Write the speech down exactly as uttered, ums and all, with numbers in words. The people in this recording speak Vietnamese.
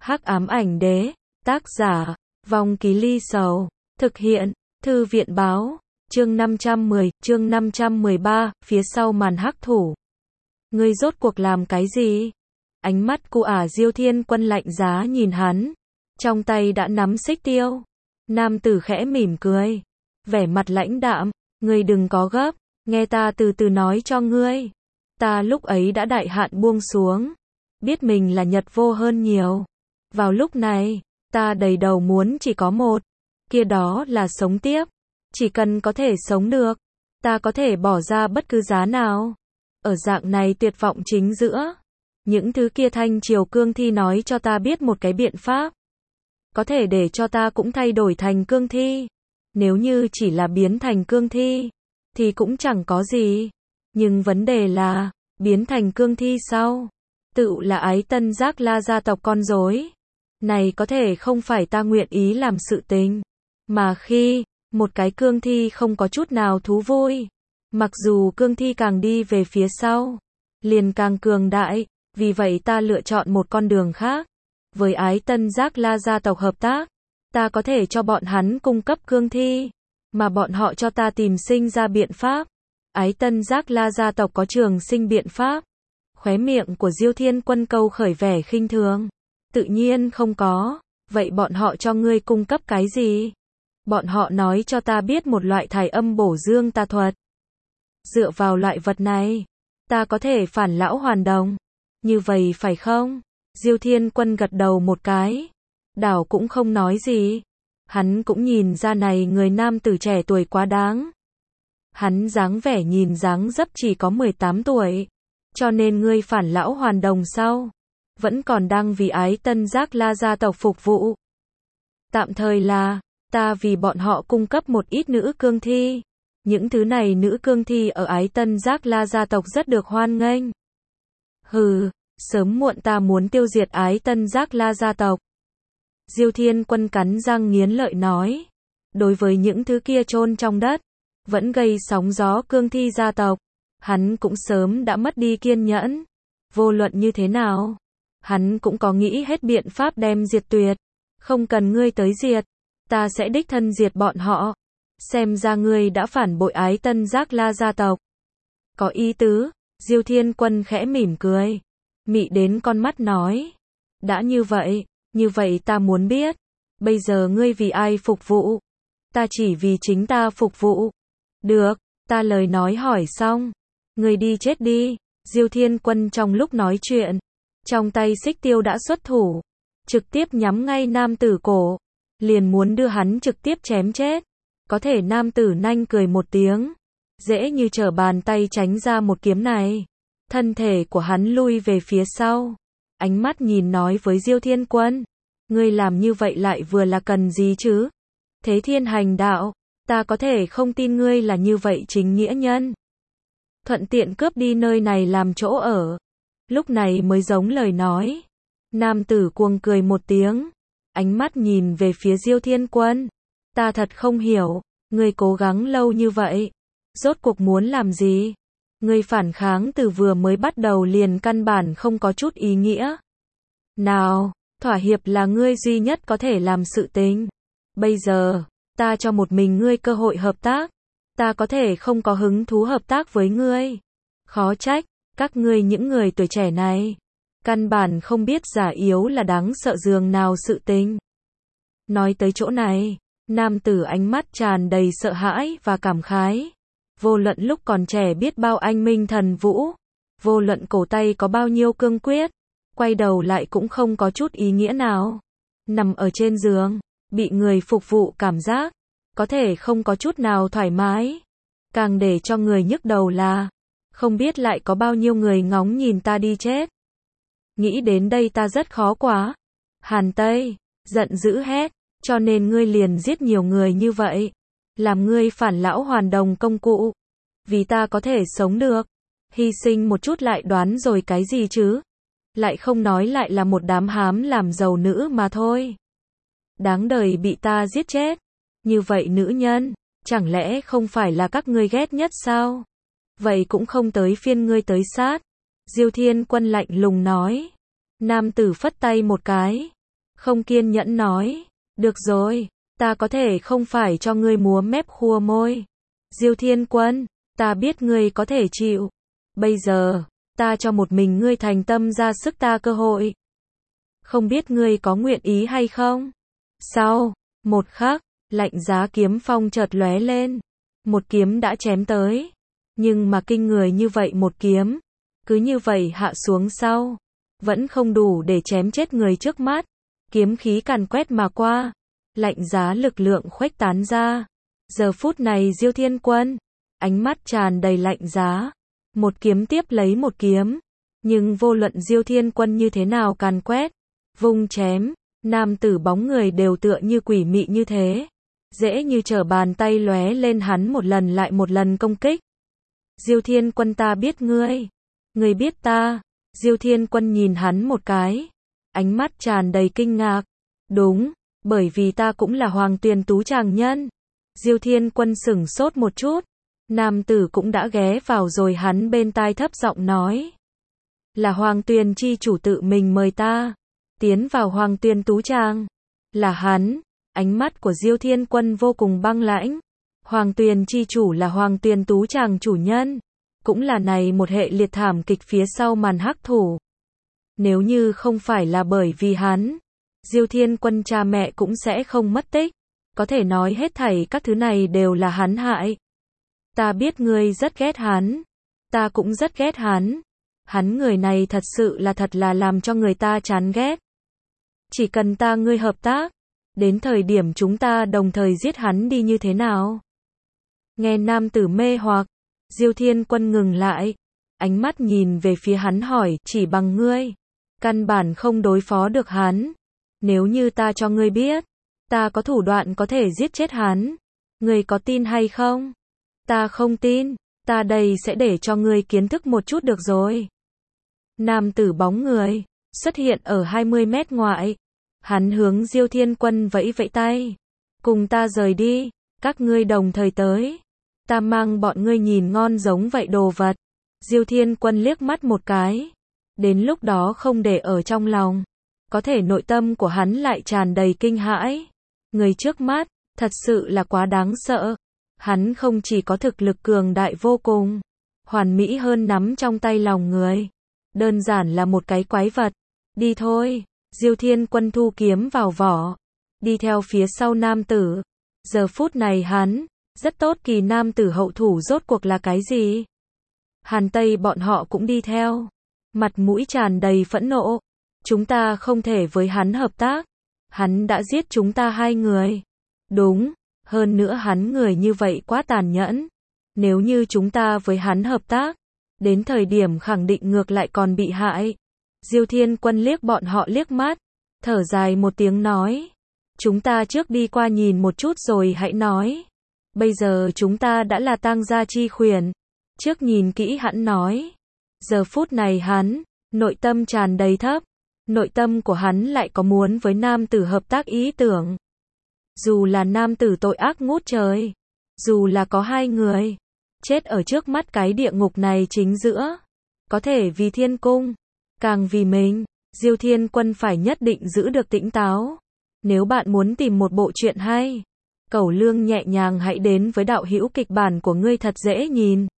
Hắc ám ảnh đế, tác giả, Vong Ký Ly Sầu, thực hiện, Thư viện báo, chương năm trăm mười, chương năm trăm mười ba, phía sau màn hắc thủ. Ngươi rốt cuộc làm cái gì? Ánh mắt của ả Diêu Thiên Quân lạnh giá nhìn hắn, trong tay đã nắm xích tiêu. Nam tử khẽ mỉm cười, vẻ mặt lãnh đạm, ngươi đừng có gấp, nghe ta từ từ nói cho ngươi. Ta lúc ấy đã đại hạn buông xuống, biết mình là nhật vô hơn nhiều. Vào lúc này, ta đầy đầu muốn chỉ có một, kia đó là sống tiếp. Chỉ cần có thể sống được, ta có thể bỏ ra bất cứ giá nào. Ở dạng này tuyệt vọng chính giữa, những thứ kia thanh triều cương thi nói cho ta biết một cái biện pháp. Có thể để cho ta cũng thay đổi thành cương thi. Nếu như chỉ là biến thành cương thi, thì cũng chẳng có gì. Nhưng vấn đề là, biến thành cương thi sau, tự là ái tân giác la gia tộc con rối. Này có thể không phải ta nguyện ý làm sự tình. Mà khi, một cái cương thi không có chút nào thú vui. Mặc dù cương thi càng đi về phía sau, liền càng cường đại. Vì vậy ta lựa chọn một con đường khác. Với ái tân giác la gia tộc hợp tác, ta có thể cho bọn hắn cung cấp cương thi, mà bọn họ cho ta tìm sinh ra biện pháp. Ái tân giác la gia tộc có trường sinh biện pháp. Khóe miệng của Diêu Thiên Quân câu khởi vẻ khinh thường. Tự nhiên không có. Vậy bọn họ cho ngươi cung cấp cái gì? Bọn họ nói cho ta biết một loại thải âm bổ dương tà thuật. Dựa vào loại vật này, ta có thể phản lão hoàn đồng. Như vậy phải không? Diêu Thiên Quân gật đầu một cái. Đảo cũng không nói gì. Hắn cũng nhìn ra này người nam tử trẻ tuổi quá đáng. Hắn dáng vẻ nhìn dáng dấp chỉ có mười tám tuổi. Cho nên ngươi phản lão hoàn đồng sau, vẫn còn đang vì ái tân giác la gia tộc phục vụ. Tạm thời là, ta vì bọn họ cung cấp một ít nữ cương thi. Những thứ này nữ cương thi ở ái tân giác la gia tộc rất được hoan nghênh. Hừ, sớm muộn ta muốn tiêu diệt ái tân giác la gia tộc. Diêu Thiên Quân cắn răng nghiến lợi nói. Đối với những thứ kia chôn trong đất, vẫn gây sóng gió cương thi gia tộc, hắn cũng sớm đã mất đi kiên nhẫn. Vô luận như thế nào, hắn cũng có nghĩ hết biện pháp đem diệt tuyệt. Không cần ngươi tới diệt, ta sẽ đích thân diệt bọn họ. Xem ra ngươi đã phản bội ái tân giác la gia tộc. Có ý tứ, Diêu Thiên Quân khẽ mỉm cười, mị đến con mắt nói. Đã như vậy, như vậy ta muốn biết, bây giờ ngươi vì ai phục vụ? Ta chỉ vì chính ta phục vụ. Được, ta lời nói hỏi xong. Ngươi đi chết đi. Diêu Thiên Quân trong lúc nói chuyện, trong tay xích tiêu đã xuất thủ, trực tiếp nhắm ngay nam tử cổ, liền muốn đưa hắn trực tiếp chém chết. Có thể nam tử nanh cười một tiếng, dễ như trở bàn tay tránh ra một kiếm này. Thân thể của hắn lui về phía sau, ánh mắt nhìn nói với Diêu Thiên Quân, ngươi làm như vậy lại vừa là cần gì chứ? Thế thiên hành đạo, ta có thể không tin ngươi là như vậy chính nghĩa nhân. Thuận tiện cướp đi nơi này làm chỗ ở. Lúc này mới giống lời nói. Nam tử cuồng cười một tiếng, ánh mắt nhìn về phía Diêu Thiên Quân. Ta thật không hiểu, ngươi cố gắng lâu như vậy, rốt cuộc muốn làm gì? Ngươi phản kháng từ vừa mới bắt đầu liền căn bản không có chút ý nghĩa. Nào, thỏa hiệp là ngươi duy nhất có thể làm sự tình. Bây giờ, ta cho một mình ngươi cơ hội hợp tác. Ta có thể không có hứng thú hợp tác với ngươi. Khó trách, các ngươi những người tuổi trẻ này, căn bản không biết già yếu là đáng sợ dường nào sự tình. Nói tới chỗ này, nam tử ánh mắt tràn đầy sợ hãi và cảm khái. Vô luận lúc còn trẻ biết bao anh minh thần vũ, vô luận cổ tay có bao nhiêu cương quyết, quay đầu lại cũng không có chút ý nghĩa nào. Nằm ở trên giường, bị người phục vụ cảm giác, có thể không có chút nào thoải mái. Càng để cho người nhức đầu là, không biết lại có bao nhiêu người ngóng nhìn ta đi chết. Nghĩ đến đây ta rất khó quá. Hàn Tây, giận dữ hét, cho nên ngươi liền giết nhiều người như vậy. Làm ngươi phản lão hoàn đồng công cụ. Vì ta có thể sống được. Hy sinh một chút lại đoán rồi cái gì chứ? Lại không nói lại là một đám hám làm giàu nữ mà thôi. Đáng đời bị ta giết chết. Như vậy nữ nhân, chẳng lẽ không phải là các ngươi ghét nhất sao? Vậy cũng không tới phiên ngươi tới sát. Diêu Thiên Quân lạnh lùng nói. Nam tử phất tay một cái, không kiên nhẫn nói, được rồi, ta có thể không phải cho ngươi múa mép khua môi. Diêu Thiên Quân, ta biết ngươi có thể chịu. Bây giờ, ta cho một mình ngươi thành tâm ra sức ta cơ hội. Không biết ngươi có nguyện ý hay không? Sau một khắc, lạnh giá kiếm phong chợt lóe lên. Một kiếm đã chém tới. Nhưng mà kinh người như vậy một kiếm, cứ như vậy hạ xuống sau, vẫn không đủ để chém chết người trước mắt. Kiếm khí càn quét mà qua, lạnh giá lực lượng khuếch tán ra. Giờ phút này Diêu Thiên Quân, ánh mắt tràn đầy lạnh giá, một kiếm tiếp lấy một kiếm, nhưng vô luận Diêu Thiên Quân như thế nào càn quét, vung chém, nam tử bóng người đều tựa như quỷ mị như thế, dễ như trở bàn tay lóe lên hắn một lần lại một lần công kích. Diêu Thiên Quân, ta biết ngươi, ngươi biết ta. Diêu Thiên Quân nhìn hắn một cái, ánh mắt tràn đầy kinh ngạc. Đúng, bởi vì ta cũng là Hoàng Tuyền Tú Tràng nhân. Diêu Thiên Quân sửng sốt một chút, nam tử cũng đã ghé vào rồi hắn bên tai thấp giọng nói. Là Hoàng Tuyền chi chủ tự mình mời ta, tiến vào Hoàng Tuyền Tú Tràng. Là hắn, ánh mắt của Diêu Thiên Quân vô cùng băng lãnh. Hoàng Tuyền chi chủ là Hoàng Tuyền Tú Tràng chủ nhân, cũng là này một hệ liệt thảm kịch phía sau màn hắc thủ. Nếu như không phải là bởi vì hắn, Diêu Thiên Quân cha mẹ cũng sẽ không mất tích. Có thể nói hết thảy các thứ này đều là hắn hại. Ta biết ngươi rất ghét hắn, ta cũng rất ghét hắn. Hắn người này thật sự là thật là làm cho người ta chán ghét. Chỉ cần ta ngươi hợp tác, đến thời điểm chúng ta đồng thời giết hắn đi như thế nào? Nghe nam tử mê hoặc, Diêu Thiên Quân ngừng lại, ánh mắt nhìn về phía hắn hỏi, chỉ bằng ngươi, căn bản không đối phó được hắn. Nếu như ta cho ngươi biết, ta có thủ đoạn có thể giết chết hắn, ngươi có tin hay không? Ta không tin, ta đây sẽ để cho ngươi kiến thức một chút được rồi. Nam tử bóng người xuất hiện ở hai mươi mét ngoại, hắn hướng Diêu Thiên Quân vẫy vẫy tay, cùng ta rời đi, các ngươi đồng thời tới, ta mang bọn ngươi nhìn ngon giống vậy đồ vật. Diêu Thiên Quân liếc mắt một cái, đến lúc đó không để ở trong lòng, có thể nội tâm của hắn lại tràn đầy kinh hãi. Người trước mắt, thật sự là quá đáng sợ. Hắn không chỉ có thực lực cường đại vô cùng, hoàn mỹ hơn nắm trong tay lòng người, đơn giản là một cái quái vật. Đi thôi, Diêu Thiên Quân thu kiếm vào vỏ, đi theo phía sau nam tử. Giờ phút này hắn, rất tốt kỳ nam tử hậu thủ rốt cuộc là cái gì? Hàn Tây bọn họ cũng đi theo, mặt mũi tràn đầy phẫn nộ. Chúng ta không thể với hắn hợp tác, hắn đã giết chúng ta hai người. Đúng, hơn nữa hắn người như vậy quá tàn nhẫn. Nếu như chúng ta với hắn hợp tác, đến thời điểm khẳng định ngược lại còn bị hại. Diêu Thiên Quân liếc bọn họ liếc mắt, thở dài một tiếng nói. Chúng ta trước đi qua nhìn một chút rồi hãy nói. Bây giờ chúng ta đã là tang gia chi khuyển. Trước nhìn kỹ hắn nói. Giờ phút này hắn, nội tâm tràn đầy thấp. Nội tâm của hắn lại có muốn với nam tử hợp tác ý tưởng. Dù là nam tử tội ác ngút trời, dù là có hai người chết ở trước mắt cái địa ngục này chính giữa, có thể vì thiên cung, càng vì mình, Diêu Thiên Quân phải nhất định giữ được tỉnh táo. Nếu bạn muốn tìm một bộ truyện hay, Cẩu Lương nhẹ nhàng hãy đến với đạo hữu kịch bản của ngươi thật dễ nhìn.